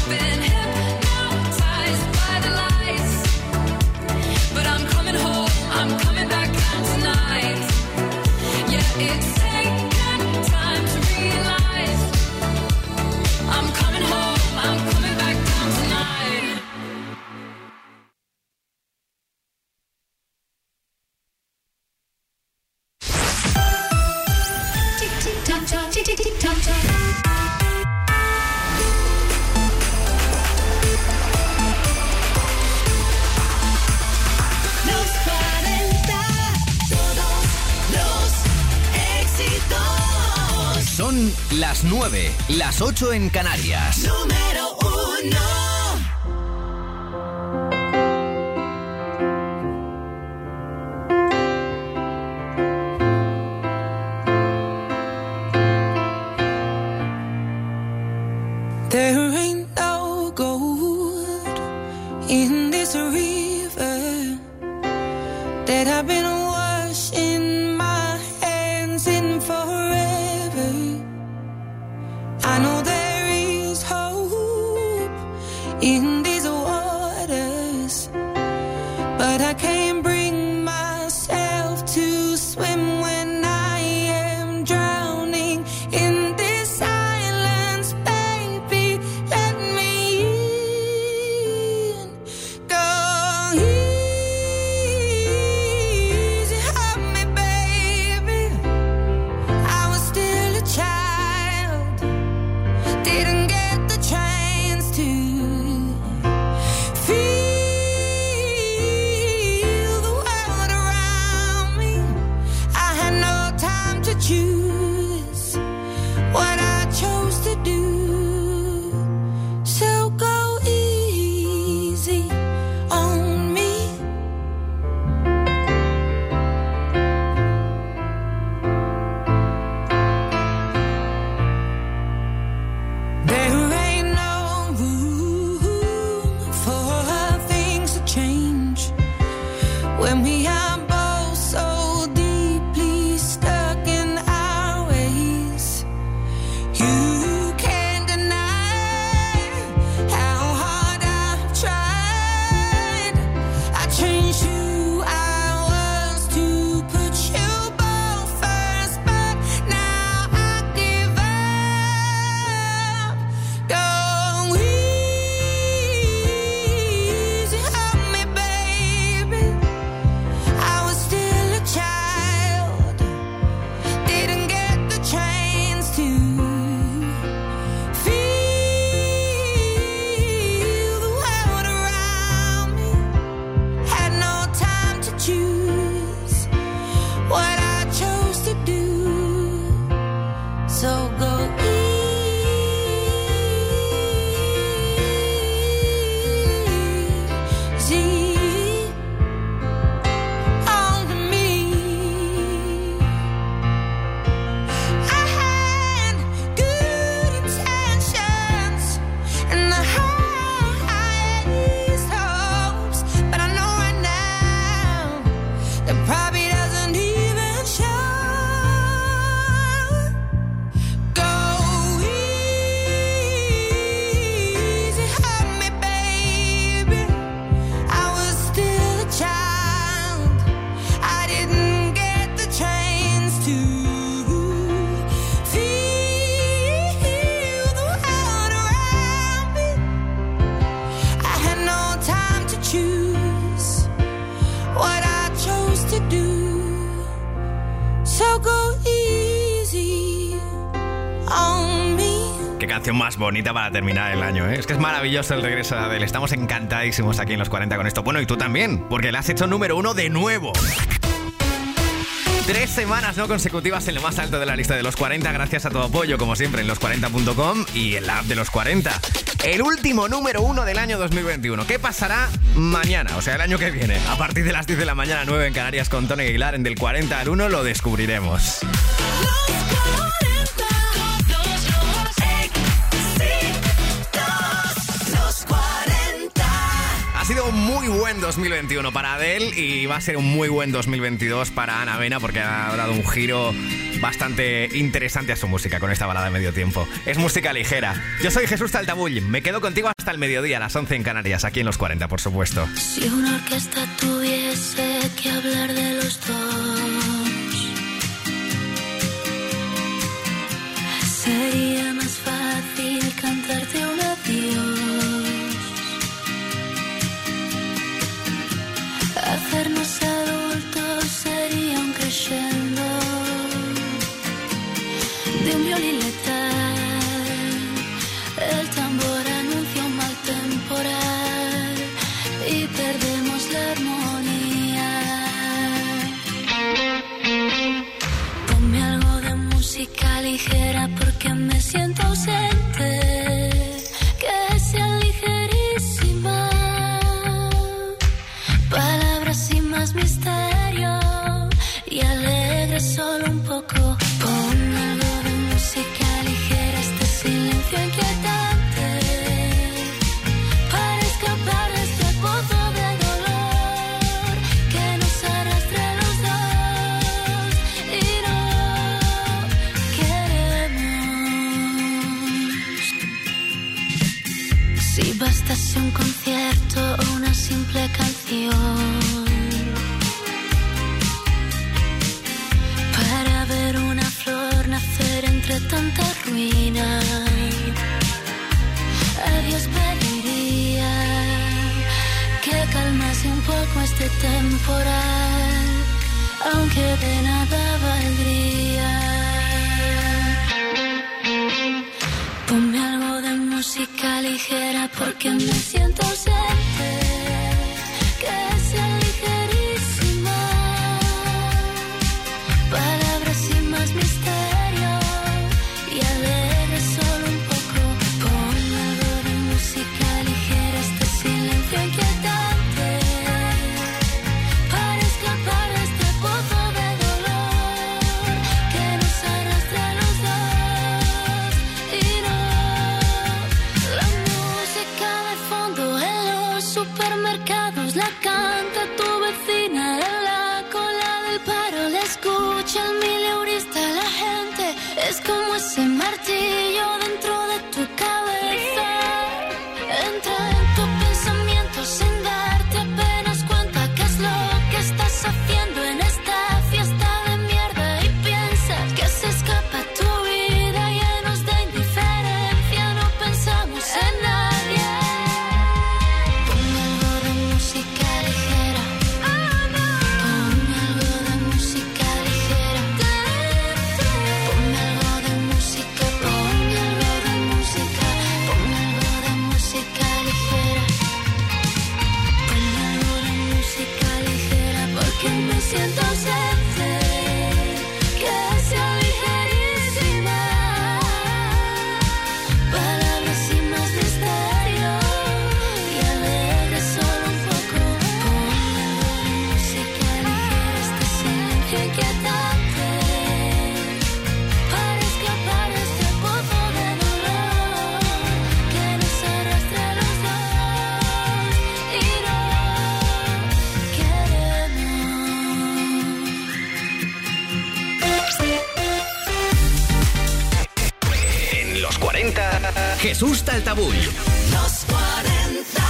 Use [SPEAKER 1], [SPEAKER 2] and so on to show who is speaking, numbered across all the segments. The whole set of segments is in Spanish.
[SPEAKER 1] been hypnotized by the lights, but I'm coming home, I'm coming back down tonight. Yeah, it's taken time to realize I'm coming home, I'm coming back down tonight.
[SPEAKER 2] Los 40, todos los éxitos.
[SPEAKER 3] Son las 9, las 8 en Canarias.
[SPEAKER 2] Número 1.
[SPEAKER 4] There ain't no gold in this river that I've been washing my hands in forever. I know there is hope in these waters, but I can't bring myself to swim when I am drowning in this silence. Baby, let me in. Go easy on me, baby. I was still a child, didn't get the chance to feel the world around me. I had no time to choose what I chose to do. So go easy on me. There ain't no room for things to change when we are both so deeply stuck in our ways. You can't deny how hard I've tried. I changed who I was to put you both first, but now I give up. Go easy on me, baby. I was still a child, didn't get the chance to feel the world around me. Had no time to choose what I chose to do. So go easy on me. I had good intentions and the highest hopes, but I know right now that probably doesn't even show. Go easy on me, baby. I was still a child, I didn't get the chance to feel the world around me. I had no time to choose what I chose to do. So go easy on me.
[SPEAKER 5] Qué canción más bonita para terminar el año, ¿eh? Es que es maravilloso el regreso de Adele. Estamos encantadísimos aquí en los 40 con esto. Bueno, y tú también, porque la has hecho número 1 de nuevo. 3 semanas no consecutivas en lo más alto de la lista de los 40, gracias a tu apoyo, como siempre, en los40.com y en la app de los 40. El último número 1 del año 2021. ¿Qué pasará mañana? O sea, el año que viene. A partir de las 10 de la mañana, 9 en Canarias, con Tony Aguilar, en Del 40 al 1, lo descubriremos. Ha sido un muy buen 2021 para Adele y va a ser un muy buen 2022 para Ana Mena, porque ha dado un giro bastante interesante a su música con esta balada de medio tiempo. Es música ligera. Yo soy Jesús Taltabull. Me quedo contigo hasta el mediodía, a las 11 en Canarias, aquí en Los 40, por supuesto.
[SPEAKER 6] Si una orquesta tuviese que hablar de los dos, sería más fácil cantarte un adiós, hacernos adultos sería un crescendo de un violín letal. El tambor anuncia un mal temporal y perdemos la armonía. Ponme algo de música ligera porque me siento ausente, que sea ligerísima, palabras sin más misterio y alegre solo un poco. Pon algo de música ligera, este silencio inquietante, para escapar de este pozo de dolor que nos arrastra a los dos y no queremos. Si bastase un concierto o una simple canción para ver una flor nacer entre tanta ruina, a Dios pediría que calmase un poco este temporal, aunque de nada valdría. Ponme algo de música ligera porque me siento ausente, que sea ligerísima, palabras sin más misterio y alegre solo un poco. Pon algo de música ligera, este silencio inquietante, para escapar de este pozo de dolor que nos arrastra a los dos y no. La música de fondo en los supermercados la canta tu vecina en la cola del paro, la escucha el mileurista, la gente es como ese martillo dentro de tu cabeza, entra en tu pensamiento sin darte apenas cuenta qué es lo que estás haciendo en esta fiesta de mierda y piensas que se escapa tu vida llenos de indiferencia, no pensamos en nadie. Ponme algo de música ligera, ponme algo de música ligera, ponme algo de música, ponme algo de música, ponme algo de música ligera, ponme algo de música ligera porque me siento ausente, que sea ligerísima, palabras sin más misterio y alegre solo un poco. Ponme algo de música ligera, este silencio inquietante, para escapar de este pozo de dolor que nos arrastra a los dos y no queremos.
[SPEAKER 3] En Los 40, Jesús Taltabull.
[SPEAKER 2] Los 40.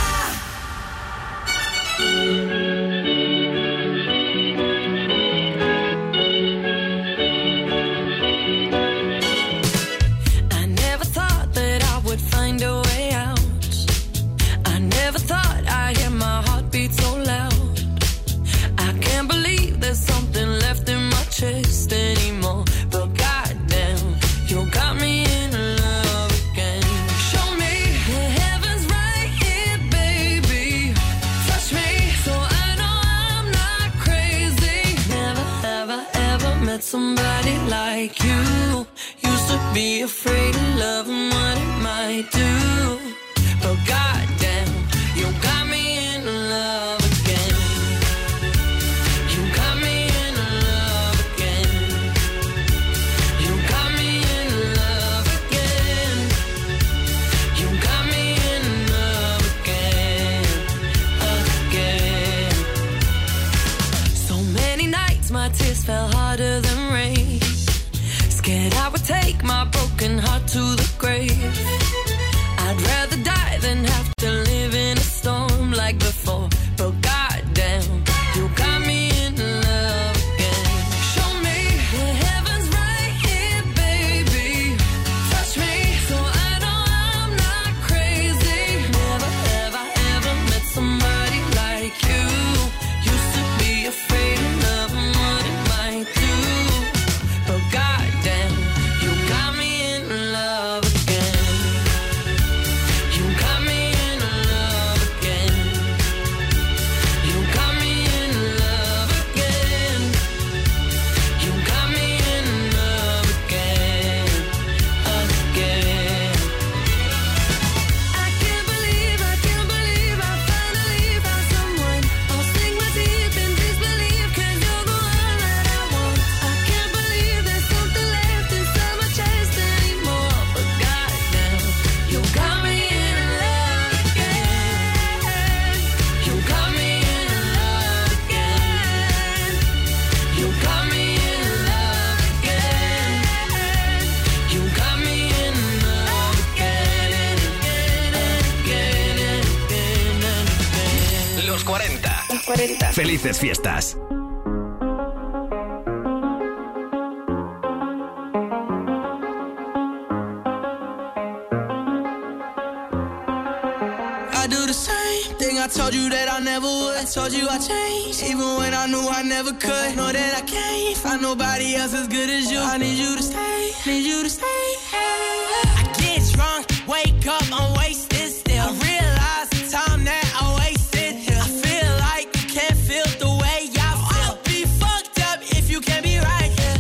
[SPEAKER 4] I never thought that I would find a way out. I never thought I'd hear my heartbeat so loud. I can't believe there's something left in my chest anymore. But goddamn, you got me in love again. Show me the heavens right here, baby. Touch me so I know I'm not crazy. Never have I ever met somebody like you. Used to be afraid of love and what it might do. But goddamn, you got me in love again. You got me in love again. You got me in love again. You got me in love again, again. So many nights my tears fell harder than rain. have to live in a storm like before. But goddamn, you got me in love again. Show me the heavens right here, baby. Touch me so I know I'm not crazy. Never have I ever met somebody like you. Used to be afraid of love and what it might do. But goddamn, you got me in love again. You got me in love again. You got me in love again. You got me in love again, again. I can't believe I finally found someone. I'll sink my teeth in disbelief 'cause you're the one that I want. I can't believe there's something left inside my chest anymore. But goddamn, you got me in love again. You got me in love again. You got me in love again. You got me in love again and again and again and again and again.
[SPEAKER 3] Los 40. Felices fiestas.
[SPEAKER 7] I do the same thing I told you that I never would. I told you I changed, even when I knew I never could. Know that I can't find nobody else as good as you. I need you to stay, need you to stay. I get drunk, wake up, I'm wasted still. I realize the time that I wasted here. I feel like you can't feel the way I feel. I'll be fucked up if you can't be right here.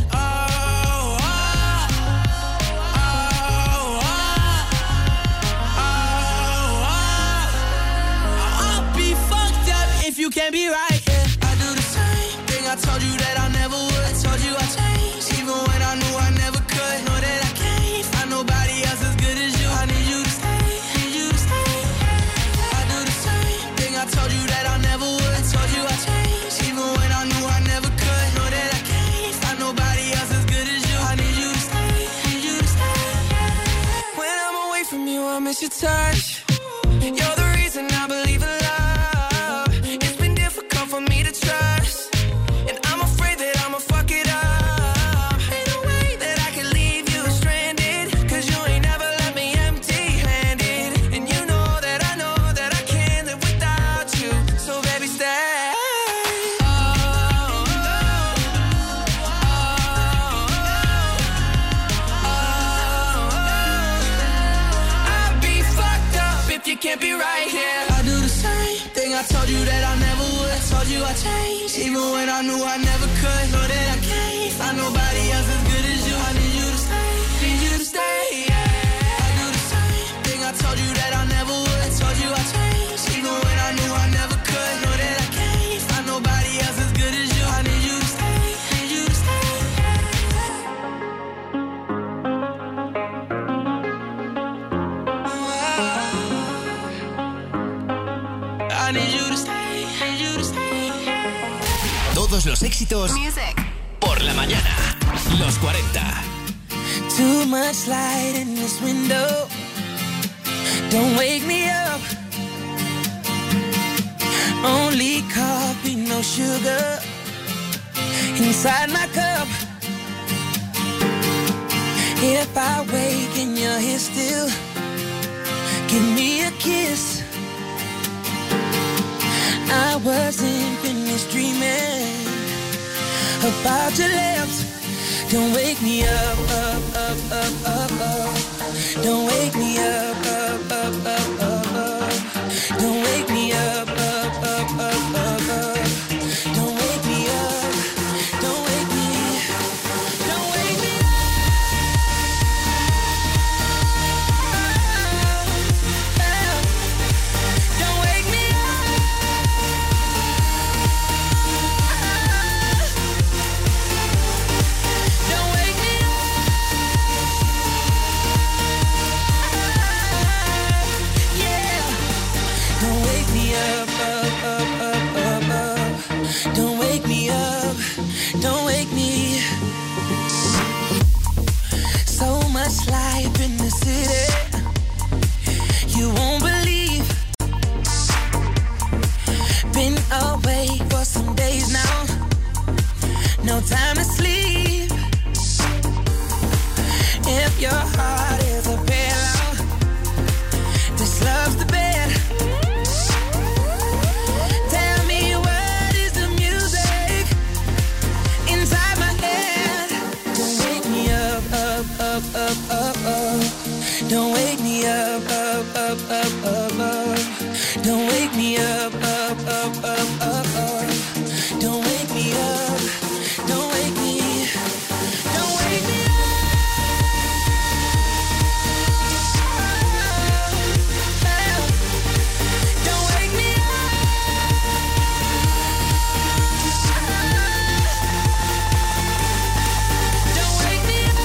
[SPEAKER 7] I'll be fucked up if you can't be right here. I do the same thing I told you that I never would. I told you I changed, even when I knew I never could. Know that I can't find nobody else as good as you. I need you to stay, need you to stay. I do the same thing I told you that I never would. I told you I changed, even when I knew I never could. Know that I can't find nobody else as good as you. I need you to stay, need you to stay. When I'm away from you, I miss your touch. You're the reason I believe in love. It's been difficult for me to trust, and I'm afraid that I'ma fuck it up. Ain't no way that I can leave you stranded, 'cause you ain't never left me empty-handed. And you know that I can't live without you. So baby, stay. I'll be fucked up if you can't be right here. I do the same thing I told you that I never would. I told you I changed, even when I knew I never could. Know that I can't find nobody else as good as you. I need you to stay, need you to stay. Yeah. I do the same thing I told you that I never would. I told you I changed, even when I knew I never could. Know that I can't find nobody else as good as you. I need you to stay, need you to stay. I need you to stay, need you to stay.
[SPEAKER 3] Todos los éxitos por la mañana. Los 40.
[SPEAKER 7] Too much light in this window. Don't wake me up. Only coffee, no sugar inside my cup. If I wake and you're here still, give me a kiss. I wasn't finished dreaming about your lips. Don't wake me up, up, up, up, up, up. Don't wake me up, up, up, up, up, up. Don't wake me up, up, up, up, up, up. Don't wake me up, don't wake me, don't wake me up. Don't wake me up. Don't wake me yeah. Don't wake me up, up, up, up, up, up. Don't wake me up, don't wake me. So much life in the city, you won't believe Don't wake me up, up, up, up, up, up. Don't wake me up. Don't wake me. Don't wake me up. Don't wake me up. Don't wake me up.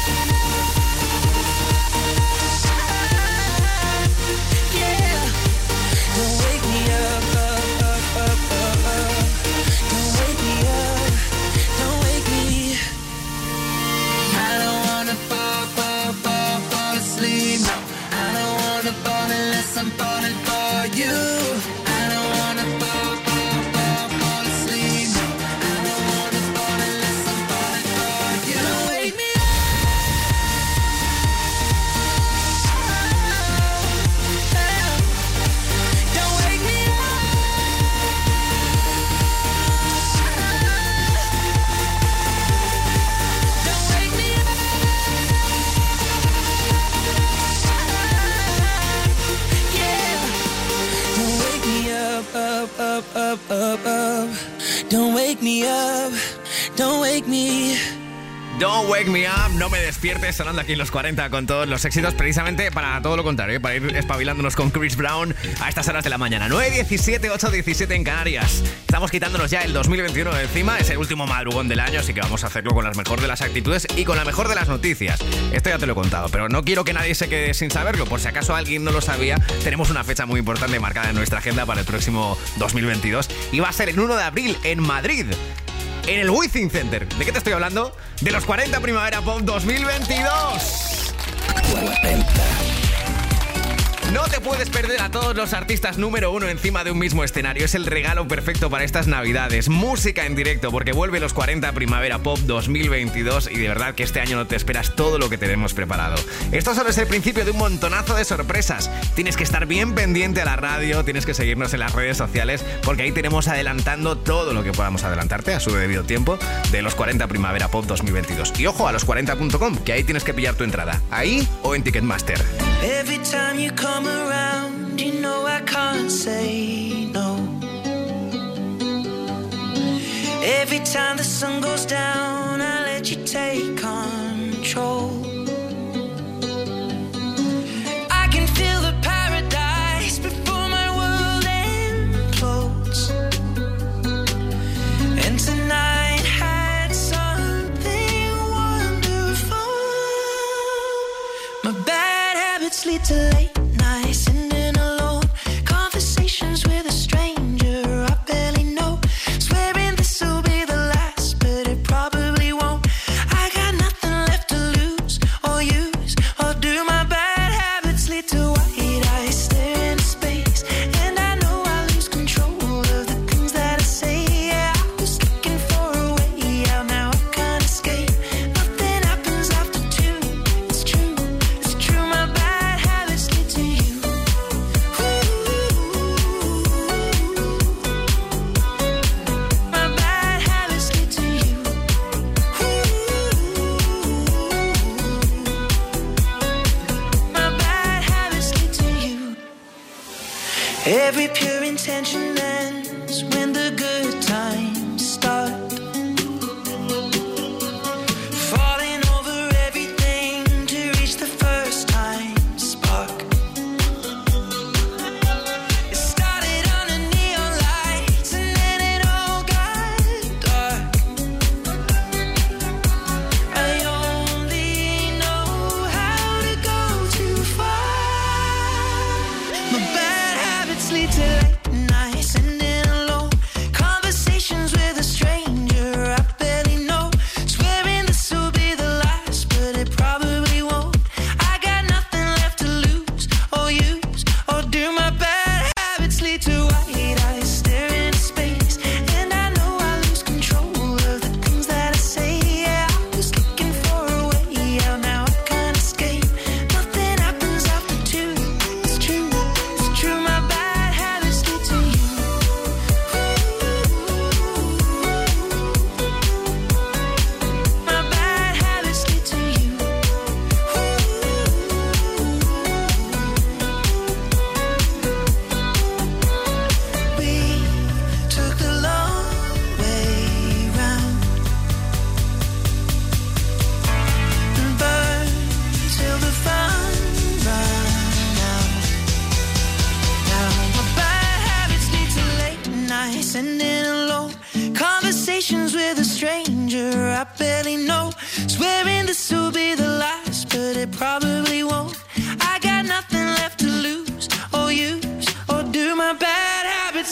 [SPEAKER 7] Yeah. Don't wake me up, up, up, up, up, up. Don't wake me up. Don't wake me. I don't wanna fall asleep. No, I don't wanna fall unless I'm falling for you. I don't wanna fall asleep. No, I don't wanna fall unless I'm falling for you. Don't wake me up. Don't wake me up. Don't wake me up. Yeah. Don't wake me up, up, up, up, up, up. Don't wake me up. Don't wake me.
[SPEAKER 5] Don't Wake Me Up, no me despiertes, sonando aquí en los 40 con todos los éxitos, precisamente para todo lo contrario, para ir espabilándonos con Chris Brown a estas horas de la mañana. 9:17, 8:17 en Canarias. Estamos quitándonos ya el 2021 de encima, es el último madrugón del año, así que vamos a hacerlo con las mejor de las actitudes y con la mejor de las noticias. Esto ya te lo he contado, pero no quiero que nadie se quede sin saberlo, por si acaso alguien no lo sabía. Tenemos una fecha muy importante marcada en nuestra agenda para el próximo 2022 y va a ser el 1 de abril en Madrid, en el Withing Center. ¿De qué te estoy hablando? De los 40 Primavera Pop 2022. No te puedes perder a todos los artistas número uno encima de un mismo escenario. Es el regalo perfecto para estas navidades. Música en directo, porque vuelve los 40 Primavera Pop 2022 y de verdad que este año no te esperas todo lo que tenemos preparado. Esto solo es el principio de un montonazo de sorpresas. Tienes que estar bien pendiente a la radio, tienes que seguirnos en las redes sociales, porque ahí tenemos adelantando todo lo que podamos adelantarte a su debido tiempo de los 40 Primavera Pop 2022. Y ojo a los40.com, que ahí tienes que pillar tu entrada. Ahí o en Ticketmaster.
[SPEAKER 7] Every time you come around, you know I can't say no. Every time the sun goes down, I let you take control. I can feel the paradise before my world implodes. And tonight had something wonderful. My bad habits lead to late nights, sitting alone, conversations with a stranger I barely know, swearing this will be the last, but it probably won't. I got nothing left to lose or use or do. My bad habits lead to white eyes staring into space, and I know I lose control of the things that I say. Yeah, I was looking for a way out, now I can't escape. Nothing happens after two. It's true, it's true. My bad habits lead to you. My bad habits lead to you. My bad habits lead to you. Every pure intention ends when the good times start. Falling over everything to reach the first time spark. It started under neon lights and then it all got dark. I only know how to go too far. My bad habits lead to late nights, sitting alone, conversations with a stranger I barely know, swearing this will be the last, but it probably won't. I got nothing left to lose or use or do. My bad habits lead to white eyes staring into space, and I know I lose control of the things that I say. Yeah, I was looking for a way out, now I can't escape. Nothing happens after two. It's true, it's true. My bad habits lead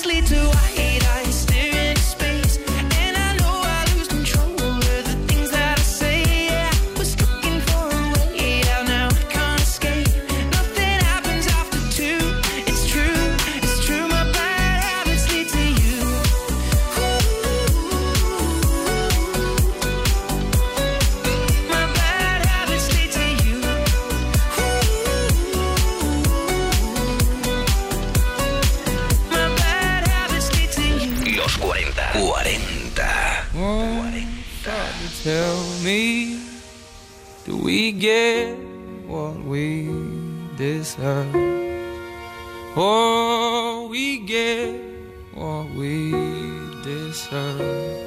[SPEAKER 7] lead to white eyes staring into space. And I know I lose control over the things that I say. Yeah, I was looking for a way out, now I can't escape. Nothing happens after two. It's true, my bad habits lead to you. My bad habits lead to you. My bad habits lead to you.
[SPEAKER 3] Los 40.
[SPEAKER 8] Tell me, do we get what we deserve? Or we get what we deserve?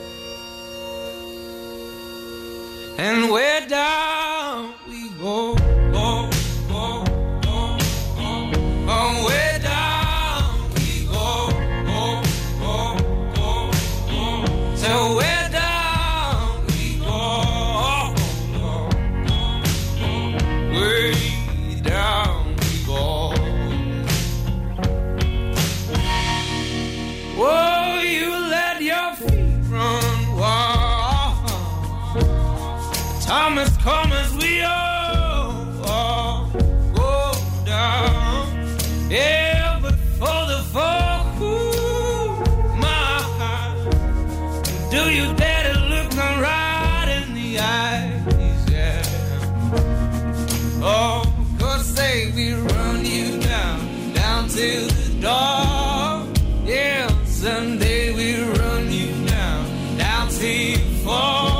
[SPEAKER 8] And where down we go, oh, oh, oh, oh, oh, where down we go, oh, oh, oh, oh, so where down we go, oh, oh, oh, way down we go. Oh, you let your feet run wild. Time has come as we all go down. Yeah, but for the fall, ooh, my heart, do you dare to look me right in the eyes? Yeah. Oh, 'cause say we run you down to the door. Yeah, someday we run you down till you fall.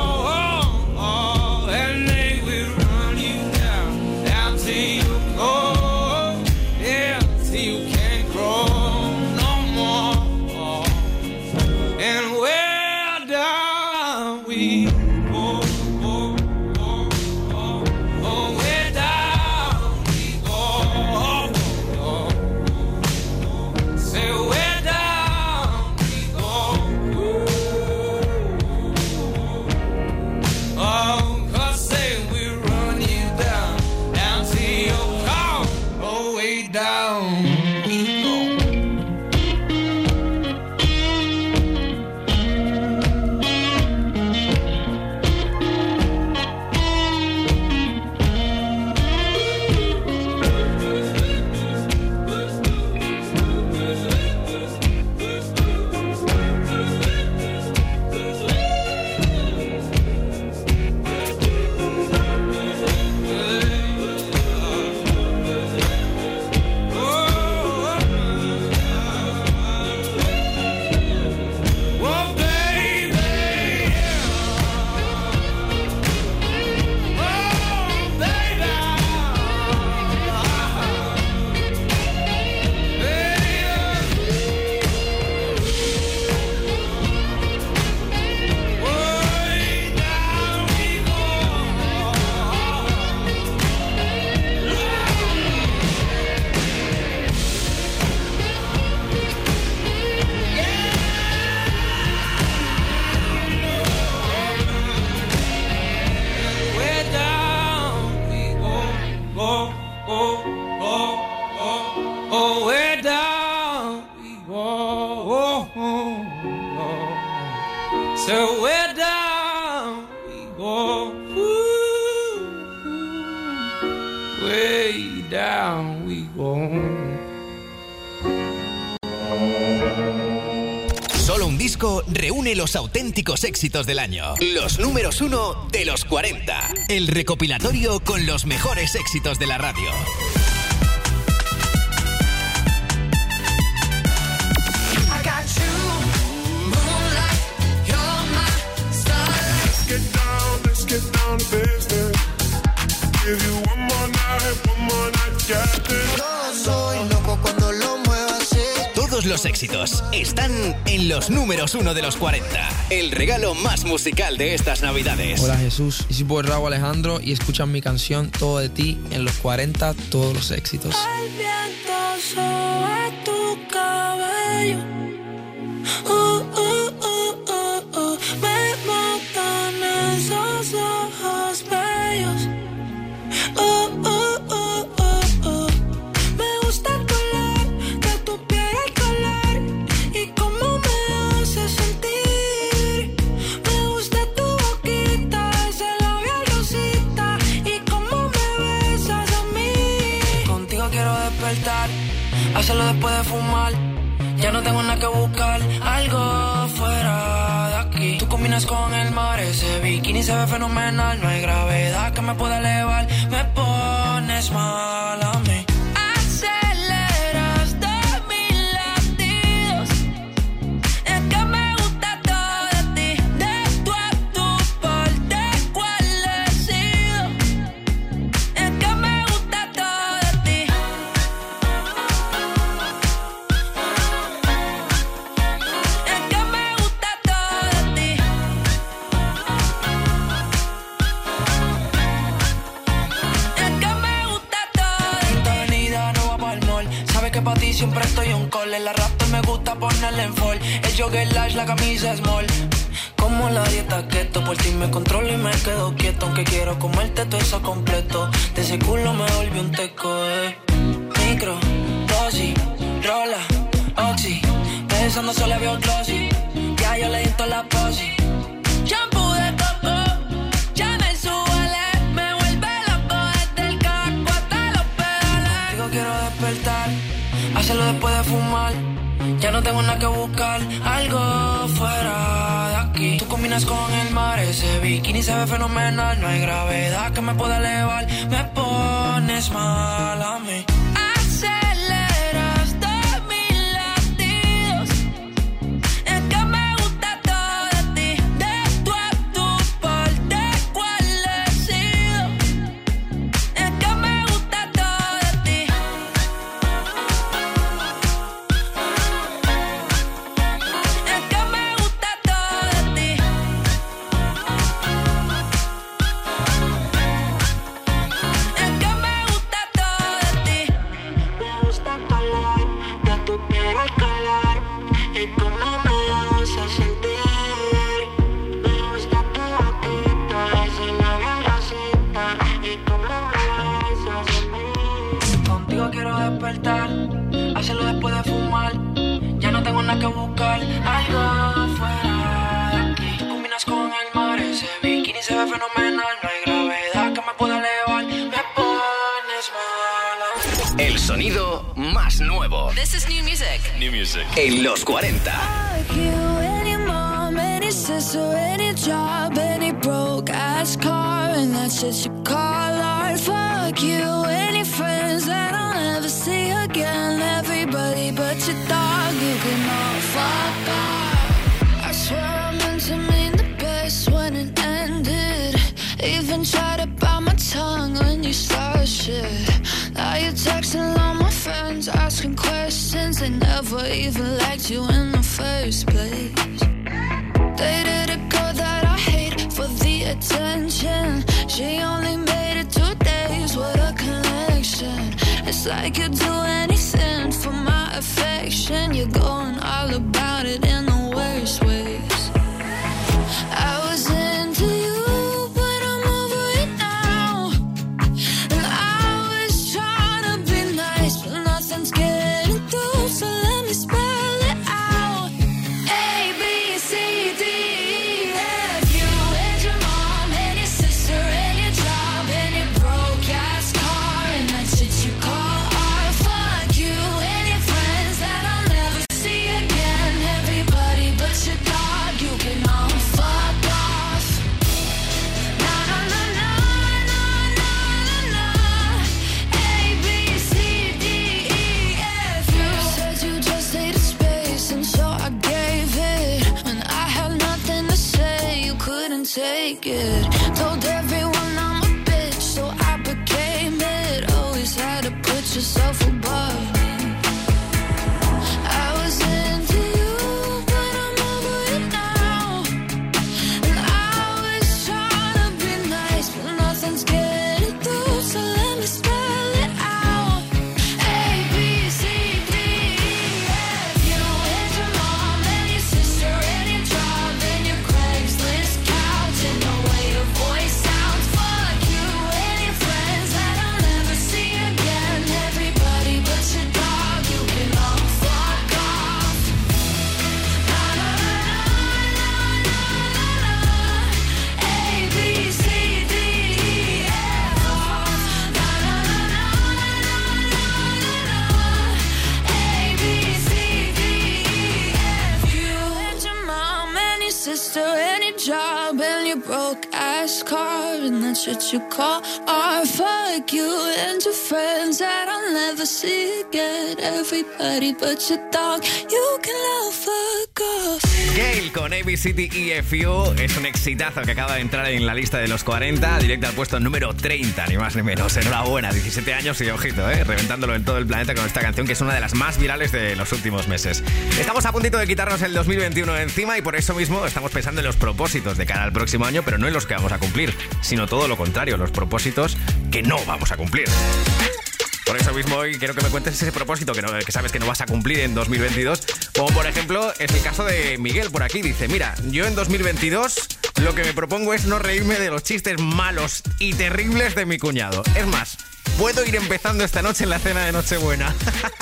[SPEAKER 8] And they will run you down till you go. Yeah, till you can't grow no more. And where down we go, oh, oh, oh, oh, where down we go, oh, oh, oh. Say where down we go, oh, 'cause say we run you down till you call, oh, way down we go. Oh, baby, oh, baby, way down we go. Where down we go, oh, where down we go, so where down we go, way down we go.
[SPEAKER 3] Solo un disco reúne los auténticos éxitos del año. Los números 1 de los 40. El recopilatorio con los mejores éxitos de la radio.
[SPEAKER 7] I got you, moonlight, you're my starlight.
[SPEAKER 9] Let's get down to business. Give you one more night, got this.
[SPEAKER 7] Yo soy loco cuando lo muevo así.
[SPEAKER 3] Todos los éxitos están en los números 1 de los 40. El regalo más musical de estas navidades.
[SPEAKER 10] Hola Jesús, y soy Raúl Alejandro y escuchan mi canción Todo de ti en los 40, todos los éxitos.
[SPEAKER 6] El viento sobre tu cabello. Me matan esos ojos bellos. Me gusta el color de tu piel, el color. Y
[SPEAKER 4] hacerlo después de fumar. Ya no tengo nada que buscar, algo fuera de aquí. Tú combinas con el mar, ese bikini se ve fenomenal. No hay gravedad que me pueda elevar, me pones mal a mí. Aceleras de mis latidos, es que me gusta todo de ti. De tú a tu parte, ¿cuál he sido? Es que me gusta todo de ti. Es que me gusta todo de ti. Es que me gusta todo de ti. Quinta Avenida, no va pa'l mall. Sabes que pa' ti siempre estoy on call. El Raptor me gusta ponerle en fall. El jogger large, la camisa small. Como la dieta keto, por ti me controlo y me quedo quieto. Aunque quiero comerte todo eso completo. De ese culo me volví un teco, Micro, dosis, rola, oxi. Pensando solo veo glossy. Ya yo le di toda la posi. Shampoo de coco, ya me suele. Me vuelve loco desde el caco hasta los pedales. Digo quiero despertar, hacerlo después de fumar. Ya no tengo nada que buscar, algo fuera de aquí. Tú combinas con el mar, ese bikini se ve fenomenal. No hay gravedad que me pueda elevar, me pones mal a mí. Aceleras de mis latidos, es que me gusta todo de ti. De tú a tu parte, ¿cuál he sido? Es que me gusta todo de ti. Es que me gusta todo de ti. Es que me gusta todo de ti. Me gusta el color de tu piel al calor y cómo me hace sentir. Me gusta tu boquita, ese labio rosita y cómo me hace sentir. Contigo quiero despertar, hacerlo después de fumar. Ya no tengo nada que buscar, algo fuera de aquí. Tú combinas con el mar, ese bikini se ve fenomenal. No hay gravedad que me pueda elevar, me pones mal a mí.
[SPEAKER 3] El sonido más nuevo
[SPEAKER 1] This is new music.
[SPEAKER 3] en los 40.
[SPEAKER 6] Fuck you, any mom, any sister, any job, any broke ass car, and that's shit you call art. Fuck you, any friends that I'll never see again. Everybody but your dog, you can all fuck off. I swear I meant to mean the best when it ended. Even tried to bite my tongue when you started shit. Now you're texting all my friends, asking questions. They never even liked you in the first place. Dated a girl that I hate for the attention. She only made it 2 days with a connection. It's like you'd do anything for my affection. You're going all about it in the worst ways. I was into you, but I'm over it now. And I was trying to be nice, but nothing's getting through. So let me spell it out. A, B, C, D, E, F. You and your mom and your sister and your job and your broke ass car and that shit you call art. Fuck you and your friends that I'll never see again. Everybody but your dog, you can all fuck off. Na na na na na na na na. A, B, C, D, E, F. You said you just needed space, and so I gave it. When I had nothing to say, you couldn't take it. Told everyone I'm a bitch, so I became it. Always had to put yourself above me. I was into you, but I'm over it now. And I was trying to be nice, but nothing's getting through. So let me spell it out. A, B, C, D, E, F. You and your mom and your sister and your job and your Craigslist couch and no way of just any job and your broke ass car, and that's what you call art. Fuck you and your friends that I'll never see again. Everybody but your dog, you can love fuck off.
[SPEAKER 5] Gale con ABCDEFU es un exitazo que acaba de entrar en la lista de los 40, directo al puesto número 30, ni más ni menos. Enhorabuena, 17 años y ojito, reventándolo en todo el planeta con esta canción que es una de las más virales de los últimos meses. Estamos a puntito de quitarnos el 2021 encima y por eso mismo estamos pensando en los propósitos de cara al próximo año, pero no en los que vamos a cumplir, sino todo lo contrario, los propósitos que no vamos a cumplir. Por eso mismo hoy quiero que me cuentes ese propósito que sabes que no vas a cumplir en 2022. Como por ejemplo es el caso de Miguel por aquí. Dice, mira, yo en 2022 lo que me propongo es no reírme de los chistes malos y terribles de mi cuñado. Es más, puedo ir empezando esta noche en la cena de Nochebuena.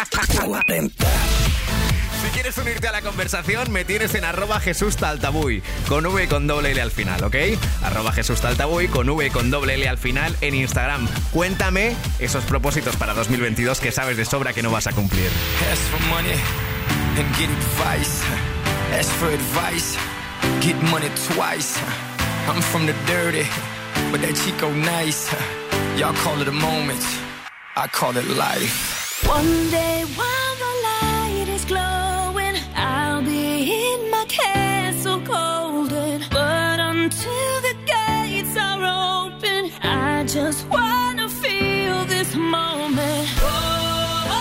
[SPEAKER 5] Si quieres unirte a la conversación, me tienes en @JesúsTaltabuy, con V y con doble L al final, ¿ok? @JesúsTaltabuy, con V y con doble L al final en Instagram. Cuéntame esos propósitos para 2022 que sabes de sobra que no vas a cumplir.
[SPEAKER 11] Ask for money and get advice. Ask for advice, get money twice. I'm from the dirty, but that Chico nice. Y'all call it a moment, I call it life.
[SPEAKER 6] One day while the light is glowing, I'll be in my castle golden. But until the gates are open, I just wanna feel this moment. Oh,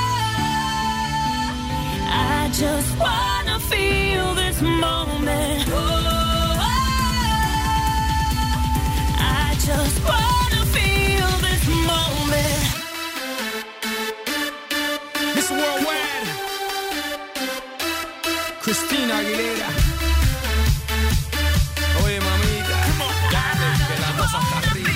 [SPEAKER 6] I just wanna feel this moment. Oh, I just wanna feel this moment.
[SPEAKER 11] Miss Worldwide, Christina Aguilera. Oye, mamita, dale, que la cosa está rica.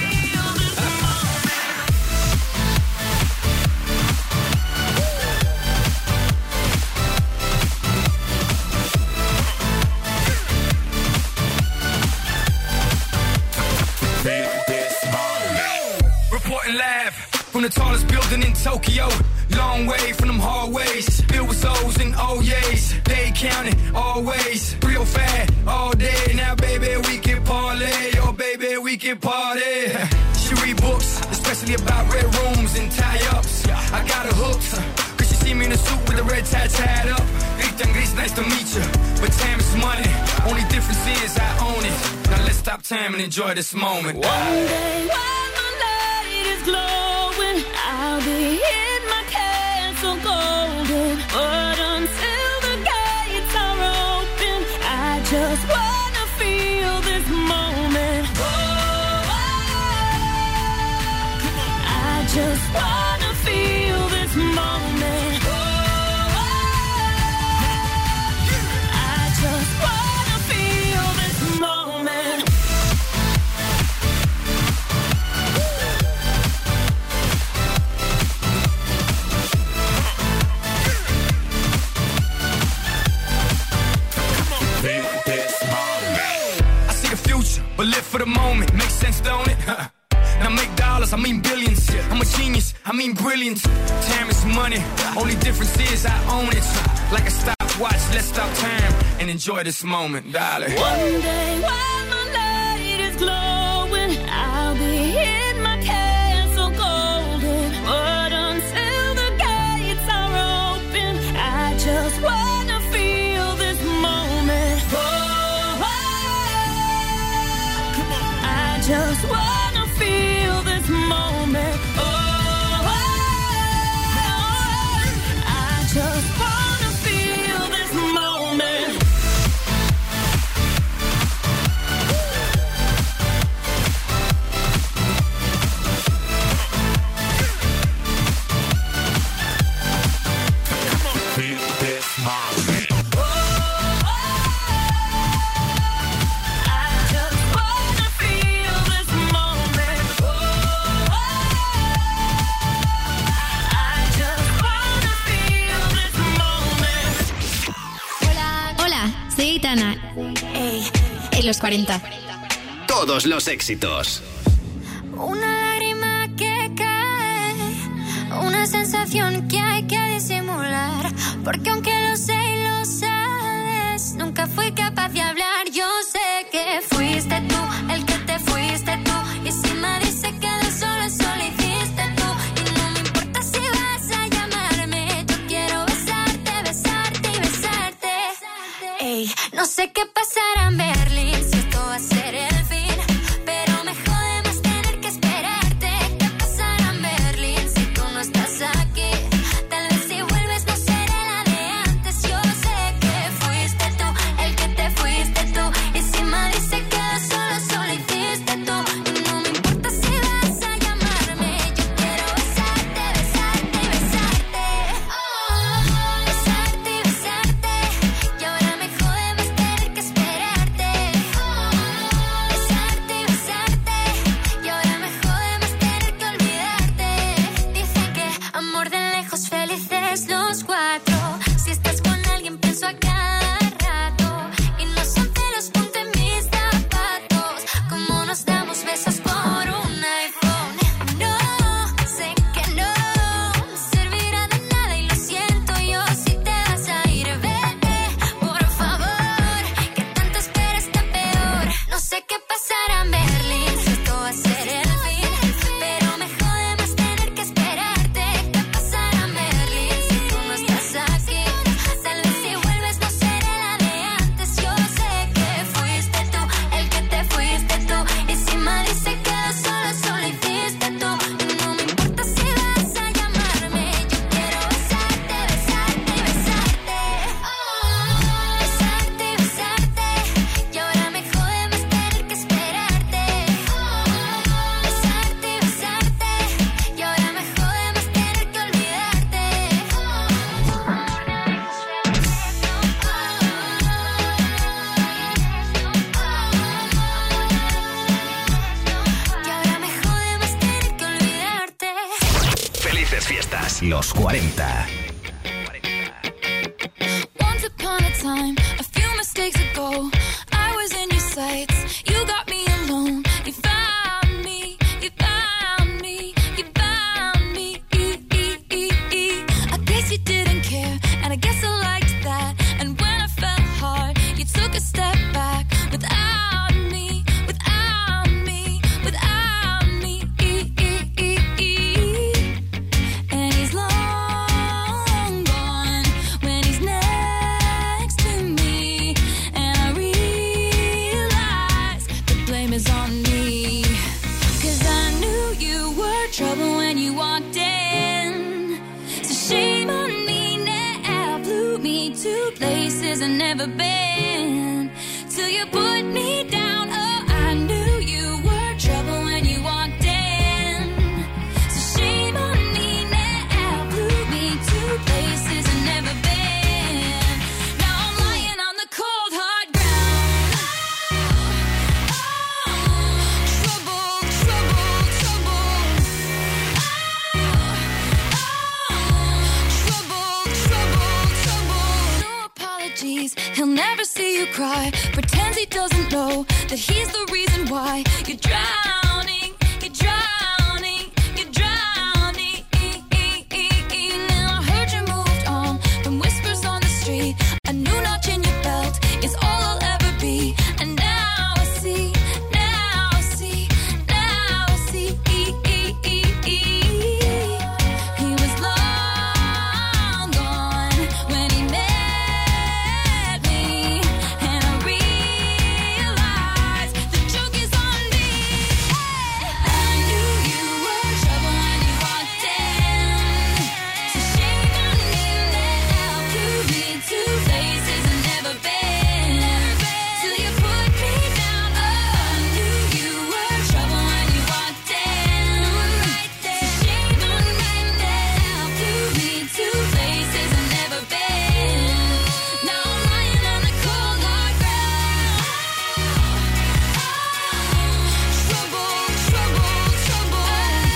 [SPEAKER 11] Reporting live from the tallest building in Tokyo. Long way from them hallways, filled with O's and O's. They counting always, real fat all day. Now baby we can parlay, oh baby we can party. She read books, especially about red rooms and tie-ups. I got her hooked, cause she see me in a suit with a red tie tied up. Rita Gris, nice to meet you, but time is money. Only difference is I own it. Now let's stop time and enjoy this moment.
[SPEAKER 6] One day while the light is glowing, I'll be in my castle golden. But until the gates are open, I just wanna feel this moment. Oh, I just wanna feel this moment. Oh, I just wanna feel this moment.
[SPEAKER 11] I see the future, but live for the moment. Makes sense, don't it? Now make dollars, I mean billions. I'm a genius, I mean brilliant. Time is money, only difference is I own it. Like a stopwatch, let's stop time and enjoy this moment, darling.
[SPEAKER 6] One day while the light is glowing, I'll be in my castle golden. But until the gates are open, I just wanna feel this moment. Oh, I just wanna feel this moment. Oh, I just wanna feel this moment.
[SPEAKER 12] Soy Aitana. En los 40.
[SPEAKER 3] Todos los éxitos.
[SPEAKER 6] Una lágrima que cae, una sensación que hay que disimular, porque aunque lo sé y lo sabes, nunca fui capaz de hablar. Yo No sé qué pasará en Berlín, si esto va a ser el fin, pero me jode más tener que esperarte. ¿Qué pasará en Berlín si tú no estás aquí? Tal vez si vuelves no seré la de antes. Yo sé que fuiste tú, el que te fuiste tú. Y si Madrid se queda solo hiciste tú. Y no me importa si vas a llamarme, yo quiero besarte, besarte y besarte. Besarte y besarte. Y ahora me jode más tener que esperarte. Besarte y besarte. Y ahora me jode más tener que olvidarte. Dicen que amor de lejos, felices los cuatro. Si estás con alguien pienso a cada rato. Y no son celos, ponte en mis zapatos. Como nos damos besos por un iPhone. No, sé que no me servirá de nada y lo siento yo. Si te vas a ir, vete, por favor. Que tanto esperas está peor. No sé qué pasará en Berlín, si esto va a ser el fin, pero me jode más tener que esperarte. ¿Qué pasará en Berlín si tú no estás aquí? Tal vez si vuelves no seré la de antes. Yo sé que fuiste tú, el que te fuiste tú. Y si Madrid se queda solo hiciste tú. Y no me importa si vas a llamarme, yo quiero besarte, besarte y besarte. Besarte y besarte. Y ahora me jode más tener que esperarte. Besarte y besarte. Y ahora me jode más tener que olvidarte. Y ahora me jode más tener que olvidarte.
[SPEAKER 3] Felices fiestas. Los 40.
[SPEAKER 4] Once upon a time, a few mistakes ago, I was in your sights. You got me alone. You found me. You found me. You found me. I guess you didn't care, and I guess I liked that. And when I fell hard, you took a step back. Without me, without me, without me. And he's long gone when he's next to me. And I realize the blame is on me. 'Cause I knew you were trouble when you walked in. So shame on me now, blew me to places I've never been. Till you put me down, oh, I knew you were trouble when you walked in. So shame on me now, blew me to places I've never been. Now I'm lying on the cold hard ground. Trouble, trouble, trouble. Trouble, trouble, trouble. No apologies, he'll never see you cry. Pretends he doesn't know that he's the reason why you're drowning, you're drowning, you're drowning. Now I heard you moved on from whispers on the street. A new notch in your belt is all I'll ever be. And now I see, now I see, now I see. He was long gone when he met me. And I realized the joke is on me. I knew you were trouble when you walked in. So shame on me now, blew me to places I've never been. Till you put me down, oh, I knew you were trouble when you walked in. So shame on me now, blew me to places I've never been. Now I'm lying on the cold hard ground. Trouble, trouble, trouble.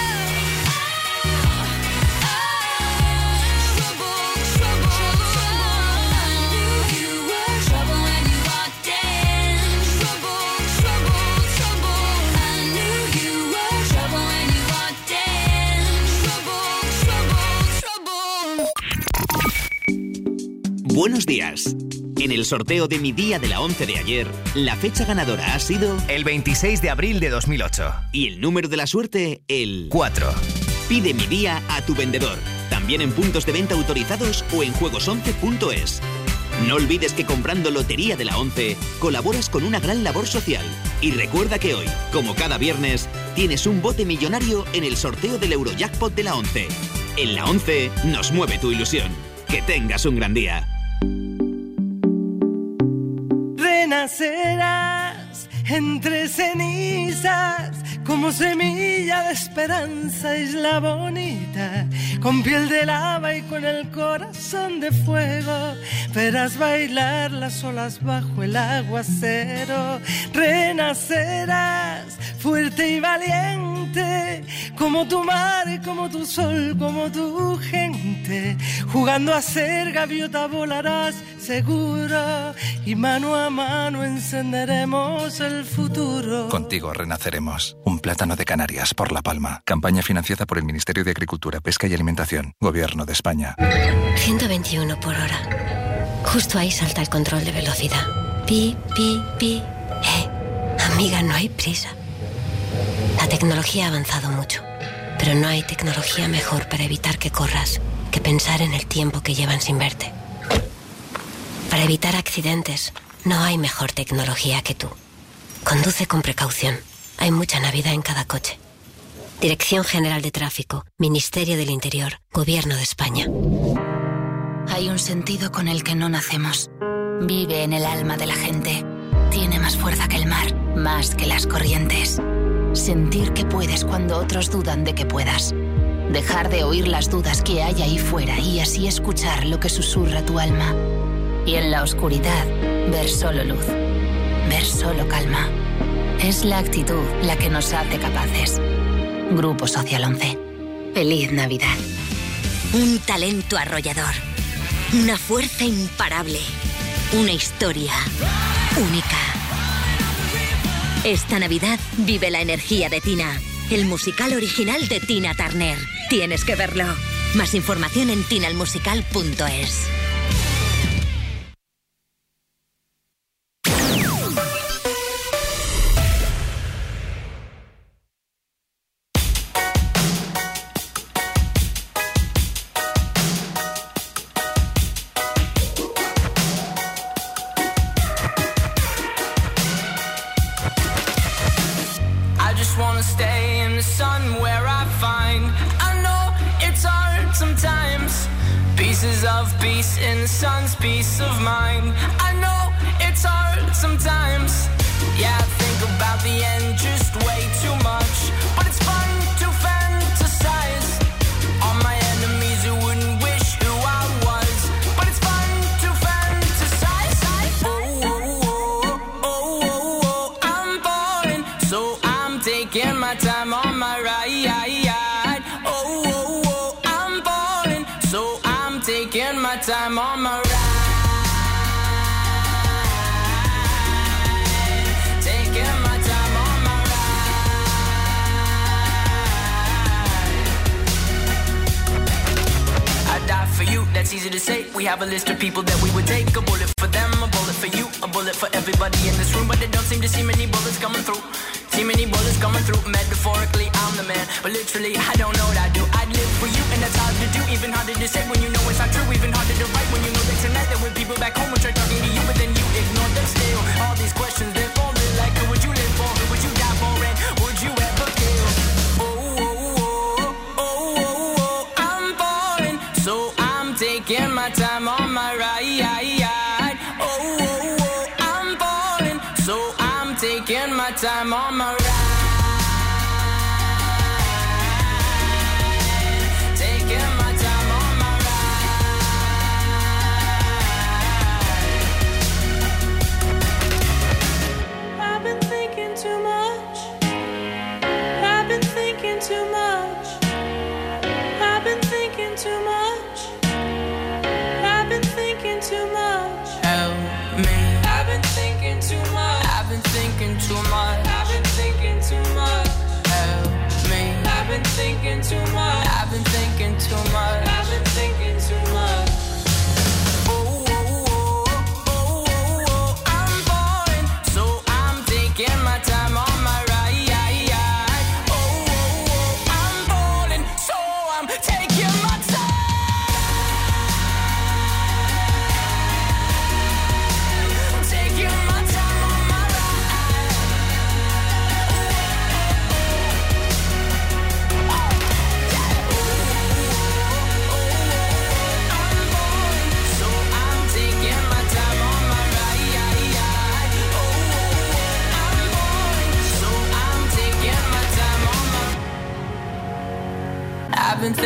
[SPEAKER 4] Trouble, trouble, trouble. I knew you were trouble when you walked in. Trouble, trouble, trouble. I knew you were trouble when you walked in. Trouble, trouble, trouble.
[SPEAKER 13] Buenos días. En el sorteo de mi día de la 11 de ayer, la fecha ganadora ha sido
[SPEAKER 5] El 26 de abril de 2008.
[SPEAKER 13] y el número de la suerte, el
[SPEAKER 5] 4.
[SPEAKER 13] Pide mi día a tu vendedor. También en puntos de venta autorizados o en juegos11.es. No olvides que comprando Lotería de la 11 colaboras con una gran labor social. Y recuerda que hoy, como cada viernes, tienes un bote millonario en el sorteo del Eurojackpot de la 11. En la 11 nos mueve tu ilusión. Que tengas un gran día.
[SPEAKER 14] Renacerás entre cenizas como semilla de esperanza, isla bonita, con piel de lava y con el corazón de fuego. Verás bailar las olas bajo el aguacero. Renacerás fuerte y valiente, como tu mar, como tu sol, como tu gente. Jugando a ser gaviota volarás seguro, y mano a mano encenderemos el futuro.
[SPEAKER 15] Contigo renaceremos. Un plátano de Canarias por La Palma. Campaña financiada por el Ministerio de Agricultura, Pesca y Alimentación. Gobierno de España.
[SPEAKER 16] 121 por hora. Justo ahí salta el control de velocidad. Pi, pi, pi. Amiga, no hay prisa. La tecnología ha avanzado mucho, pero no hay tecnología mejor para evitar que corras que pensar en el tiempo que llevan sin verte. Para evitar accidentes, no hay mejor tecnología que tú. Conduce con precaución. Hay mucha Navidad en cada coche. Dirección General de Tráfico, Ministerio del Interior, Gobierno de España.
[SPEAKER 17] Hay un sentido con el que no nacemos. Vive en el alma de la gente. Tiene más fuerza que el mar, más que las corrientes. Sentir que puedes cuando otros dudan de que puedas. Dejar de oír las dudas que hay ahí fuera y así escuchar lo que susurra tu alma. Y en la oscuridad, ver solo luz. Ver solo calma. Es la actitud la que nos hace capaces. Grupo Social 11.
[SPEAKER 16] Feliz Navidad.
[SPEAKER 18] Un talento arrollador. Una fuerza imparable. Una historia única. Esta Navidad vive la energía de Tina, el musical original de Tina Turner. Tienes que verlo. Más información en tinalmusical.es.
[SPEAKER 7] Peace in the sun's peace of mind. I know it's hard sometimes. Yeah, I think about the end just way too much. But it's fun to fantasize on my enemies who wouldn't wish who I was. But it's fun to fantasize. Oh, oh, oh, oh, oh, oh. I'm falling, so I'm taking my time on my ride. Oh, oh, oh, I'm falling, so I'm taking my time on my ride. Taking my time on my ride. I die for you, that's easy to say. We have a list of people that we would take. A bullet for them, a bullet for you, a bullet for everybody in this room. But they don't seem to see many bullets coming through. See many bullets coming through. Metaphorically, I'm the man, but literally, I don't know what I do. I'd live for you, and that's hard to do. Even harder to say when you know it's not true. Even harder to write when you know that tonight there were people back home who tried talking to you, but then you ignored them still. All these questions, they're falling like, who would you live for? Who would you die for? And would you ever kill? Oh, oh, oh, oh, oh, oh, I'm falling, so I'm taking my time on my ride. Oh, oh, oh, I'm falling, so I'm taking my time on my ride. Taking my time on my ride. I've been thinking too much. I've been thinking too much. I've been thinking too much. I've been thinking too much. Help me. I've been thinking too much. I've been thinking too much. I've been thinking too much. Help me. I've been thinking too much. I've been thinking too much. I've been thinking too much. Oh, oh, oh, oh, oh, oh, I'm falling, so I'm taking my time on my ride. Oh, oh, oh, I'm falling, so I'm taking my time.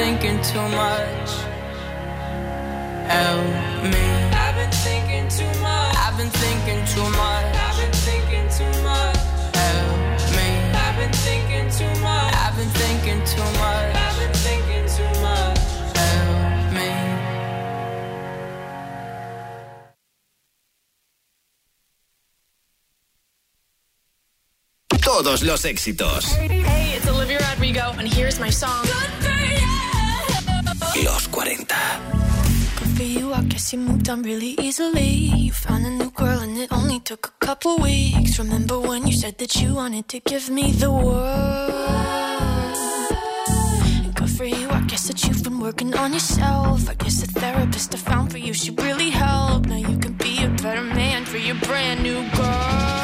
[SPEAKER 4] thinking too much. Help me. I've been thinking too much. I've been thinking too much. I've been thinking too much. Help me. I've been thinking too much. I've been thinking too much. I've been thinking too much. Help me.
[SPEAKER 3] Todos los éxitos.
[SPEAKER 19] Hey, it's Olivia Rodrigo, and here's my song.
[SPEAKER 3] Los 40.
[SPEAKER 6] For you, I guess you moved on really easily. You found a new girl and it only took a couple weeks. Remember when you said that you wanted to give me the world? And good for you, I guess that you've been working on yourself. I guess the therapist I found for you should really help. Now you can be a better man for your brand new girl.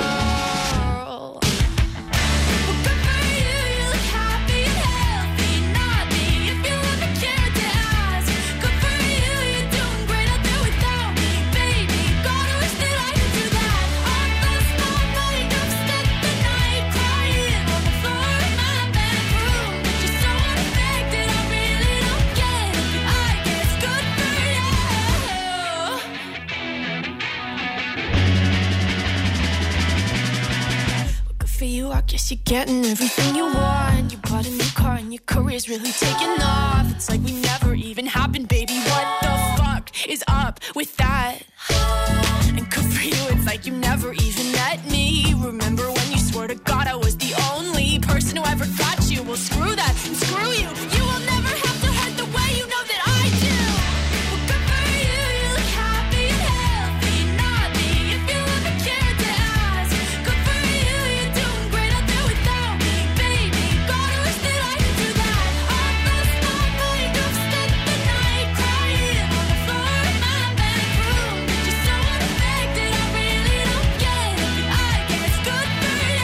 [SPEAKER 6] For you, I guess you're getting everything you want. You bought a new car and your career's really taking off. It's like we never even happened, baby. What the fuck is up with that? And good for you, it's like you never even met me. Remember when you swore to God I was the only person who ever got you? Well, screw that and screw you. You will never have to hurt the way you know that I do. Well, good for you, you look happy and healthy. Not me, if you ever cared to ask. Good for you, you're doing great out there without me, baby. God, I wish that I could do that. I lost my mind, I've spent the night crying on the floor of my bedroom. But you're so unaffected, I really don't get it. But I guess good for you.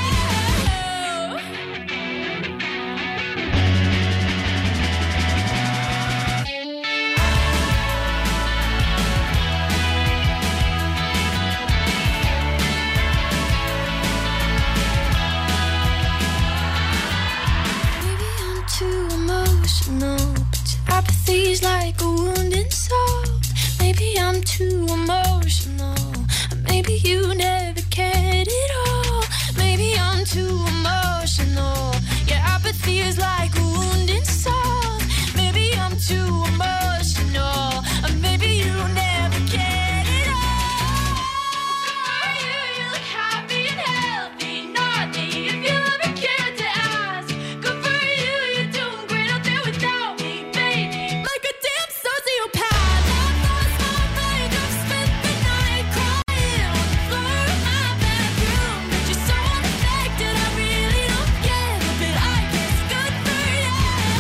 [SPEAKER 6] Maybe I'm too emotional, but your apathy's like a wounded soul. Maybe I'm too emotional, or maybe you never cared at all. Maybe I'm too emotional, your apathy is like a wounded soul. Maybe I'm too emotional, or maybe you never cared at all. You look happy and healthy, not me, if you ever cared to ask. Good for you, you're doing great out there without me, baby. Like a damn sociopath. I've lost my mind, I've spent the night crying on the floor of my bedroom. But you're so unaffected, I really don't get it. But I guess good for you.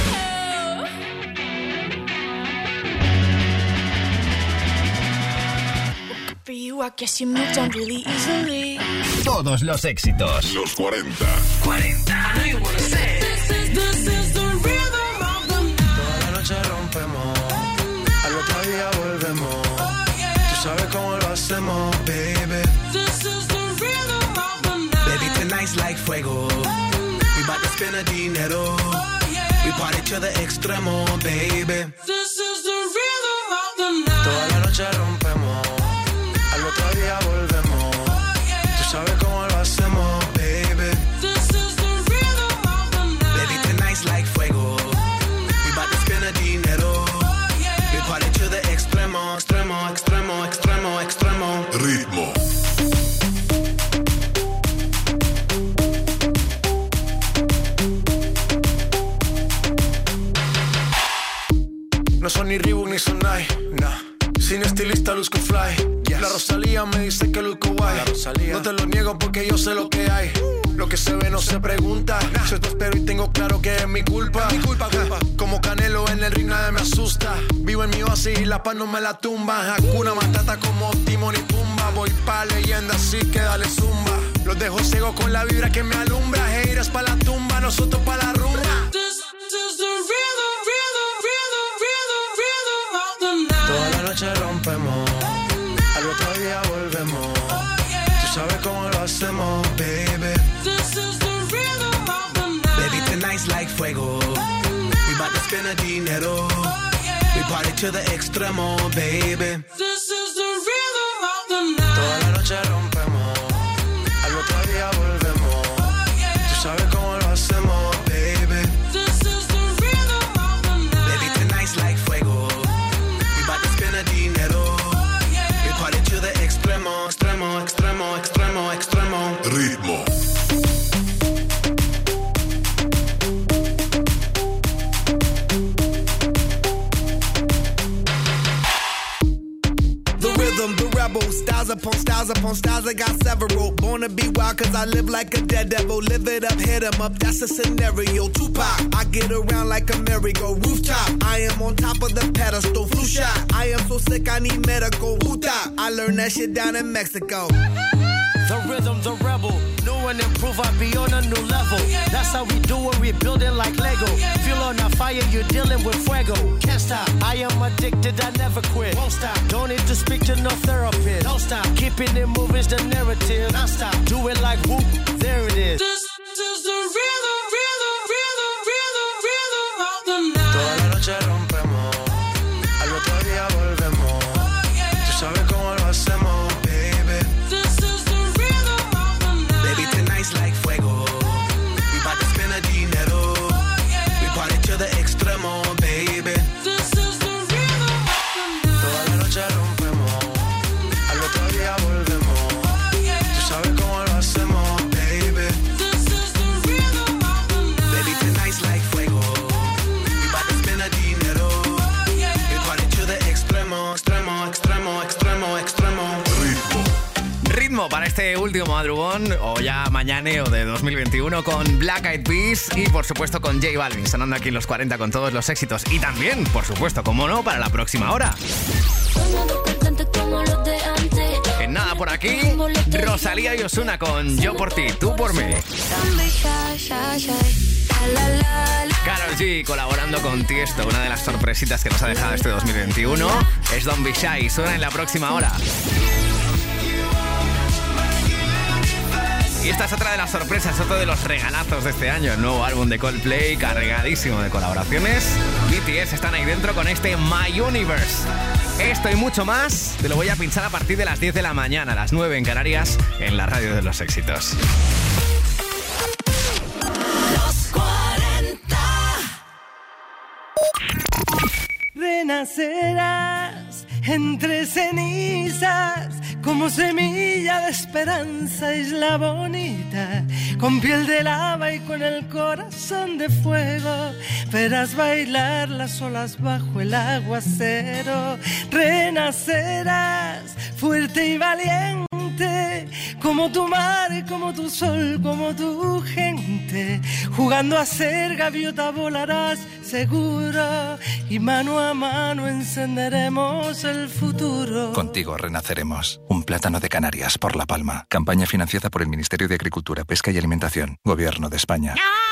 [SPEAKER 6] Good for you, I guess you moved on really easily.
[SPEAKER 3] Todos los éxitos.
[SPEAKER 9] Los 40.
[SPEAKER 3] 40.
[SPEAKER 4] This is the rhythm of the night.
[SPEAKER 20] Toda la noche rompemos, al otro día volvemos. Tú sabes cómo lo hacemos, baby.
[SPEAKER 4] This is the rhythm of the night.
[SPEAKER 20] Baby, tonight's like fuego. We bout to spend a dinero. We party to the extremo, baby.
[SPEAKER 4] This is the rhythm of the night.
[SPEAKER 20] Toda la noche rompemos, al otro día volvemos. Tú sabes cómo lo hacemos, baby.
[SPEAKER 4] This is the rhythm of the night.
[SPEAKER 20] Baby, tonight's like fuego. We bout to spend a dinero. We party to the extremo, extremo, extremo, extremo, extremo.
[SPEAKER 9] Ritmo.
[SPEAKER 20] No son ni Reebok ni Sonai, nah. Sin estilista luzco fly. La Rosalía me dice que luzco guay. No te lo niego porque yo sé lo que hay. Lo que se ve no se pregunta. Yo te espero y tengo claro que es mi culpa. Como Canelo en el ring nadie me asusta. Vivo en mi oasis y la paz no me la tumba. Hakuna Matata como Timon y Pumba. Voy pa' leyenda así que dale zumba. Los dejo ciego con la vibra que me alumbra. Heiras pa' la tumba, nosotros pa' la rumba.
[SPEAKER 4] This is the rhythm, rhythm, rhythm, rhythm, rhythm of the night.
[SPEAKER 20] Toda la noche rompemos, al otro día volvemos. Tú sabes cómo lo hacemos, baby.
[SPEAKER 4] This is the rhythm of the night.
[SPEAKER 20] Baby, tonight's like fuego. We bout bout to spend a dinero. We party to the extremo, baby.
[SPEAKER 7] This is the rhythm of the night.
[SPEAKER 20] Toda la noche rompemos, al otro día volvemos. Tú sabes cómo lo hacemos, baby.
[SPEAKER 7] This is the rhythm of the night.
[SPEAKER 20] Baby, tonight's like fuego. We bout to spend a dinero. We party to the extremo, extremo, extremo, extremo, extremo.
[SPEAKER 9] Ritmo.
[SPEAKER 20] The rebel, styles upon styles upon styles, I got several. Born to be wild cause I live like a dead devil. Live it up, hit 'em up, that's a scenario. Tupac, I get around like a merry-go. Rooftop, I am on top of the pedestal. Flu shot, I am so sick I need medical. Huta, I learned that shit down in Mexico.
[SPEAKER 21] The rhythm, the rebel. New and improve, I be on a new level. That's how we do it, we building like Lego. Feel on a fire, you're dealing with fuego. Can't stop, I am addicted, I never quit. Won't stop, don't need to speak to no therapist. Don't stop, keeping it moving's the narrative. Non stop, do it like whoop, there it is.
[SPEAKER 7] This is the rhythm, rhythm, rhythm, rhythm, rhythm of the night.
[SPEAKER 20] Toda la noche rompemos, al otro día volvemos. Tú sabes cómo lo hacemos, baby.
[SPEAKER 7] This is the rhythm of the night.
[SPEAKER 20] Baby, tonight's like fuego. We bout to spend a dinero. We party to the extremo, baby.
[SPEAKER 7] This is the rhythm of the night.
[SPEAKER 20] Toda la noche rompemos, al otro día volvemos. Tú sabes cómo lo hacemos, baby.
[SPEAKER 7] This is the rhythm of the night.
[SPEAKER 20] Baby, tonight's like fuego. We bout to spend a dinero. We party to the extremo, extremo, extremo, extremo, extremo.
[SPEAKER 5] Ritmo para este último madrugón o ya mañaneo de 2021 con Black Eyed Peas y por supuesto con J Balvin sonando aquí en los 40 con todos los éxitos y también, por supuesto, como no, para la próxima hora. En nada por aquí, Rosalía y Ozuna con Yo por ti, tú por mí. Karol G colaborando con Tiesto, una de las sorpresitas que nos ha dejado este 2021 es Don't Be Shy, suena en la próxima hora. Y esta es otra de las sorpresas, otro de los regalazos de este año. El nuevo álbum de Coldplay, cargadísimo de colaboraciones. BTS están ahí dentro con este My Universe. Esto y mucho más te lo voy a pinchar a partir de las 10 de la mañana, a las 9 en Canarias, en la radio de los éxitos.
[SPEAKER 2] Los 40.
[SPEAKER 14] Renacerás entre cenizas como semilla de esperanza, isla bonita, con piel de lava y con el corazón de fuego. Verás bailar las olas bajo el aguacero. Renacerás fuerte y valiente, como tu mar, como tu sol, como tu gente. Jugando a ser gaviota volarás seguro y mano a mano encenderemos el futuro.
[SPEAKER 15] Contigo renaceremos. Un plátano de Canarias por La Palma. Campaña financiada por el Ministerio de Agricultura, Pesca y Alimentación. Gobierno de España.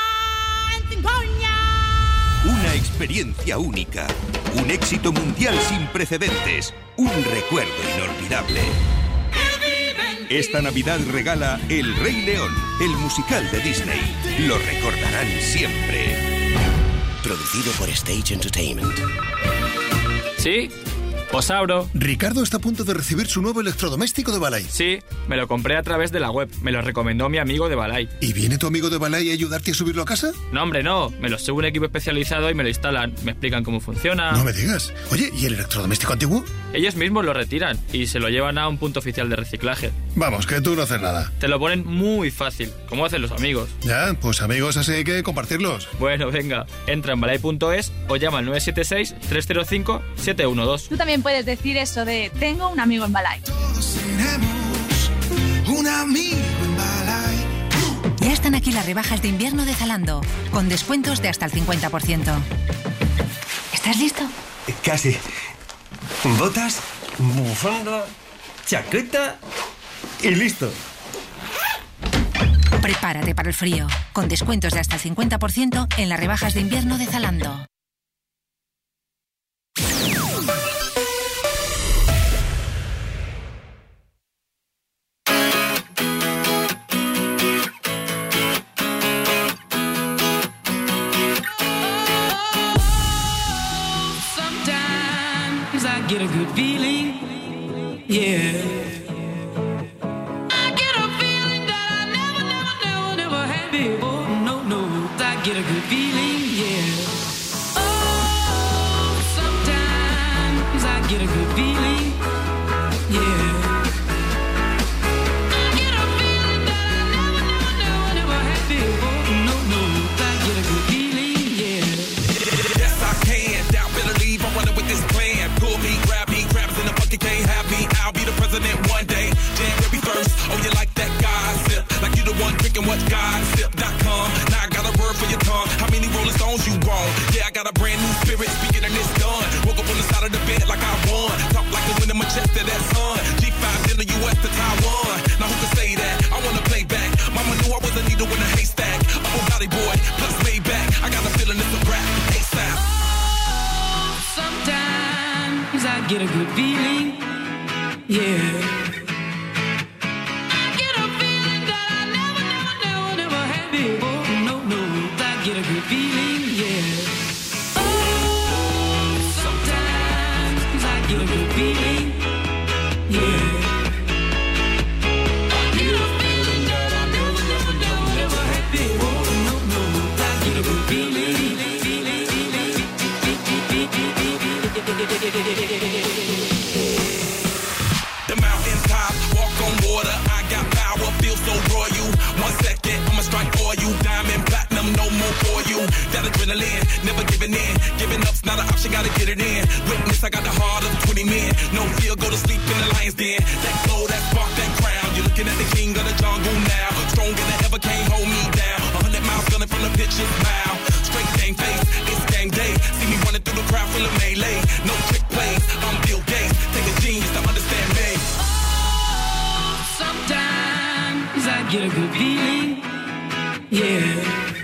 [SPEAKER 22] Una experiencia única. Un éxito mundial sin precedentes. Un recuerdo inolvidable. Esta Navidad regala El Rey León, el musical de Disney. Lo recordarán siempre.
[SPEAKER 23] Producido por Stage Entertainment.
[SPEAKER 24] ¿Sí? Os abro.
[SPEAKER 25] Ricardo está a punto de recibir su nuevo electrodoméstico de Balay.
[SPEAKER 24] Sí, me lo compré a través de la web. Me lo recomendó mi amigo de Balay.
[SPEAKER 25] ¿Y viene tu amigo de Balay a ayudarte a subirlo a casa?
[SPEAKER 24] No, hombre, no. Me lo sube un equipo especializado y me lo instalan. Me explican cómo funciona.
[SPEAKER 25] No me digas. Oye, ¿y el electrodoméstico antiguo?
[SPEAKER 24] Ellos mismos lo retiran y se lo llevan a un punto oficial de reciclaje.
[SPEAKER 25] Vamos, que tú no haces nada.
[SPEAKER 24] Te lo ponen muy fácil, como hacen los amigos.
[SPEAKER 25] Ya, pues amigos, así hay que compartirlos.
[SPEAKER 24] Bueno, venga. Entra en balay.es o llama al 976-305-712.
[SPEAKER 26] Tú también puedes decir eso de tengo un amigo en Balay.
[SPEAKER 2] Todos tenemos un amigo en Balay.
[SPEAKER 27] Ya están aquí las rebajas de invierno de Zalando, con descuentos de hasta el 50%. ¿Estás listo?
[SPEAKER 28] Casi. Botas, bufanda, chaqueta y listo.
[SPEAKER 27] Prepárate para el frío, con descuentos de hasta el 50% en las rebajas de invierno de Zalando.
[SPEAKER 1] much gossip.com. Now I got a word for your tongue. How many Rolling Stones you want? Yeah, I got a brand new spirit, speaking and it's done. Woke up on the side of the bed like I won. Talk like the wind in my chest to that sun. G5 in the US to Taiwan. Now who can say that? I wanna play back. Mama knew I was a needle in a haystack. I'm a body boy, plus made back. I got a feeling it's a rap. ASAP.
[SPEAKER 7] Sometimes I get a good feeling, yeah. I get a feeling that I never had before. No, I get a good feeling, yeah. Oh, sometimes I get a good feeling, yeah. I get a feeling that I never had before. No, I get a good feeling.
[SPEAKER 1] The mountain top, walk on water. I got power, feel so royal. 1 second, I'ma strike for you. Diamond, platinum, no more for you. That adrenaline, never giving in. Giving up's not an option, gotta get it in. Witness, I got the heart of 20 men. No fear, go to sleep in the lion's den. That glow, that spark, that crown. You're looking at the king of the jungle now. Stronger than ever, can't hold me down. 100 miles gunning from the pitcher's mouth. Straight game face, it's game day. See me running through the crowd full of melee. No trick plays, I'm Bill Gates. Take a genius to understand me.
[SPEAKER 7] Sometimes I get a good feeling, yeah.